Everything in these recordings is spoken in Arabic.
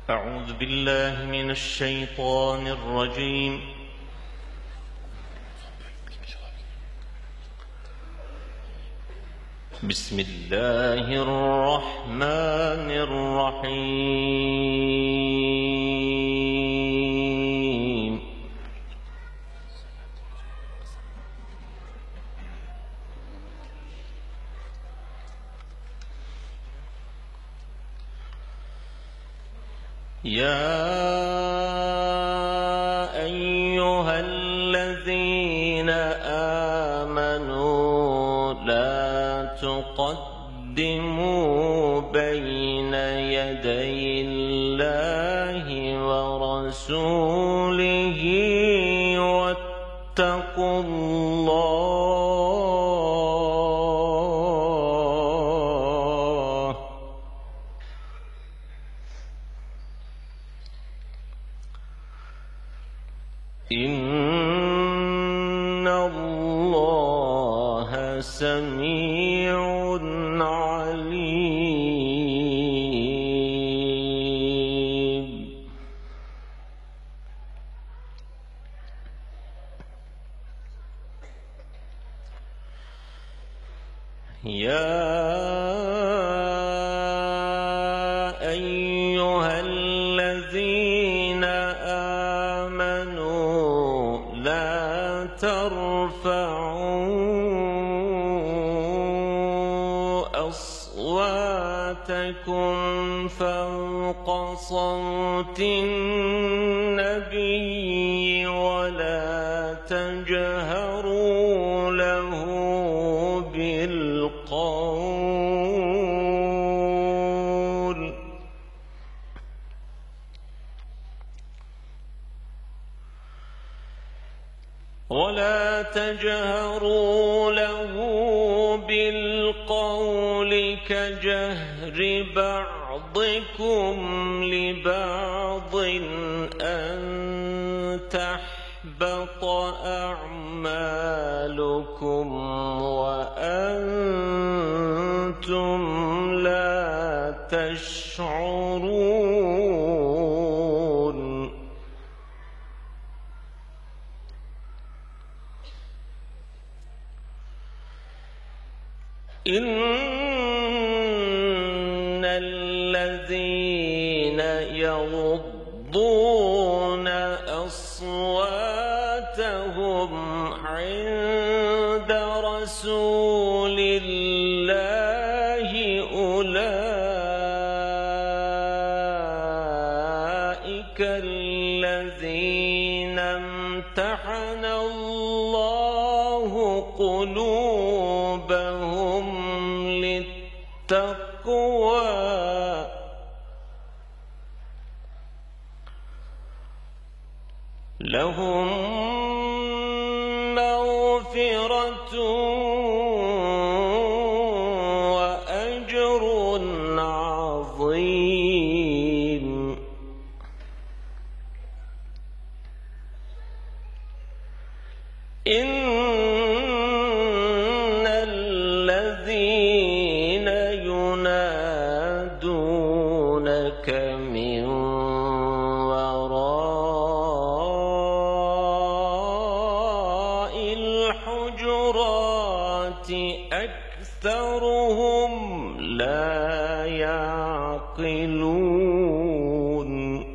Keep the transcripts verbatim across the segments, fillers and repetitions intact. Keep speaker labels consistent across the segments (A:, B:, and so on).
A: أعوذ بالله من الشيطان الرجيم. بسم الله الرحمن الرحيم. يا أيها الذين آمنوا لا تقدموا بين يدي الله ورسوله واتقوا الله إن الله سميع عليم. يا أيها الذين آمنوا لا ترفعوا أصواتكم فوق صوت النبي ولا تجهروا له بالقول ولا تجهروا له بالقول كجهر بعضكم لبعض أن تحبط أعمالكم وأنتم لا تشعرون. إن الذين يغضون أصواتهم عند رسول الله أولئك الذين امتحن الله قلوبهم للتقوى لهم مغفرة وأجر عظيم. إن الذين ينادونك من وراء الحجرات أكثرهم لا يعقلون.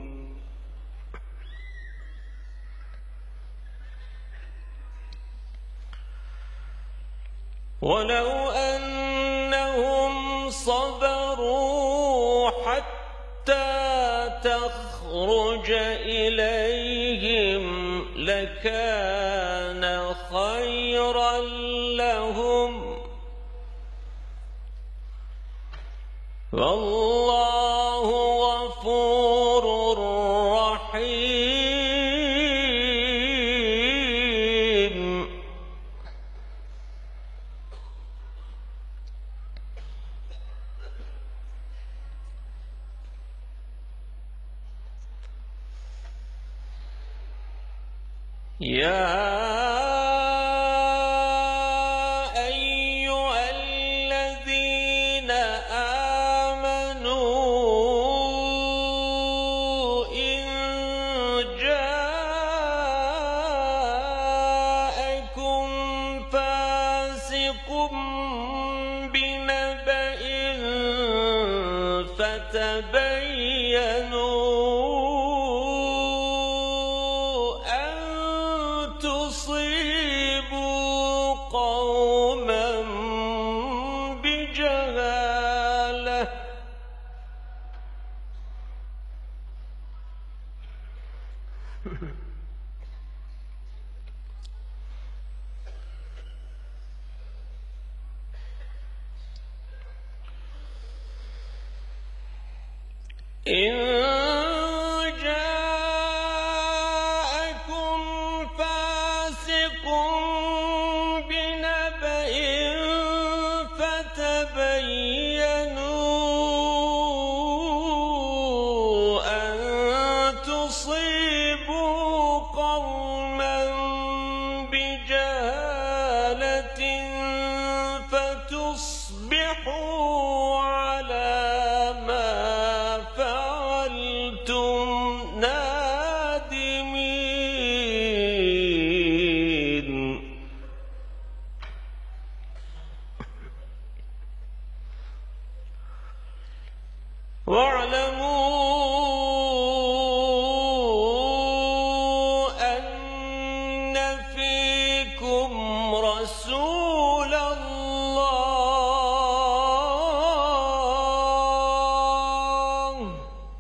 A: ولو أنهم صبروا حتى تخرج إليهم لكان خيرا لهم والله غفور رحيم. يا أيها الذين آمنوا فتبينوا أن تصيبوا قوما بجهالة إن جاءكم فاسق بنبأ فتبينوا أن تصيبوا قوما بجهالة فتصبحوا على نادمين واعلموا أن فيكم رسول الله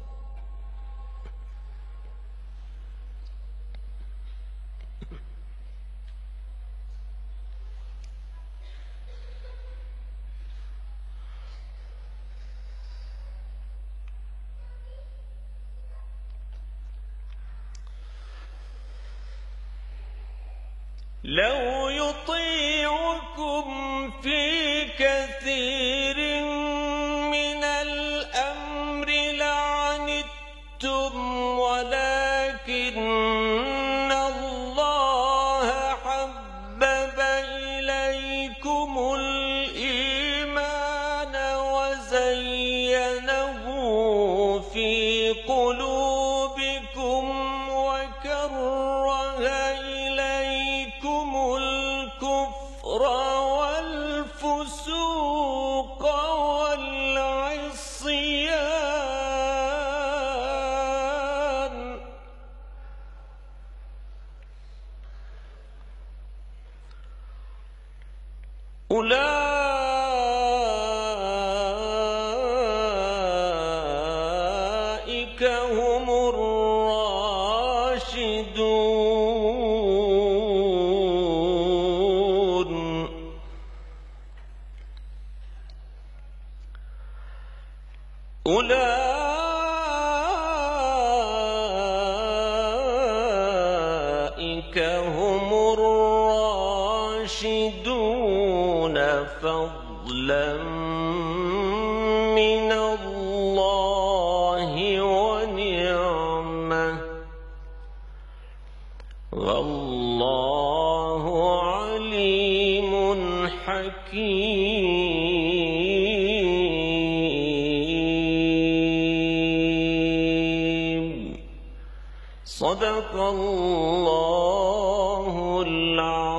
A: لو يطيعكم في كثير من الأمر لعنتم ولكن الله حبب إليكم الإيمان وزينه في قلوبكم وكره إليكم الكفر والفسوق والعصيان أولئك هم الراشدون أولئك هم الراشدون فضلا من الله ونعمة والله عليم حكيم صدق الله العظيم.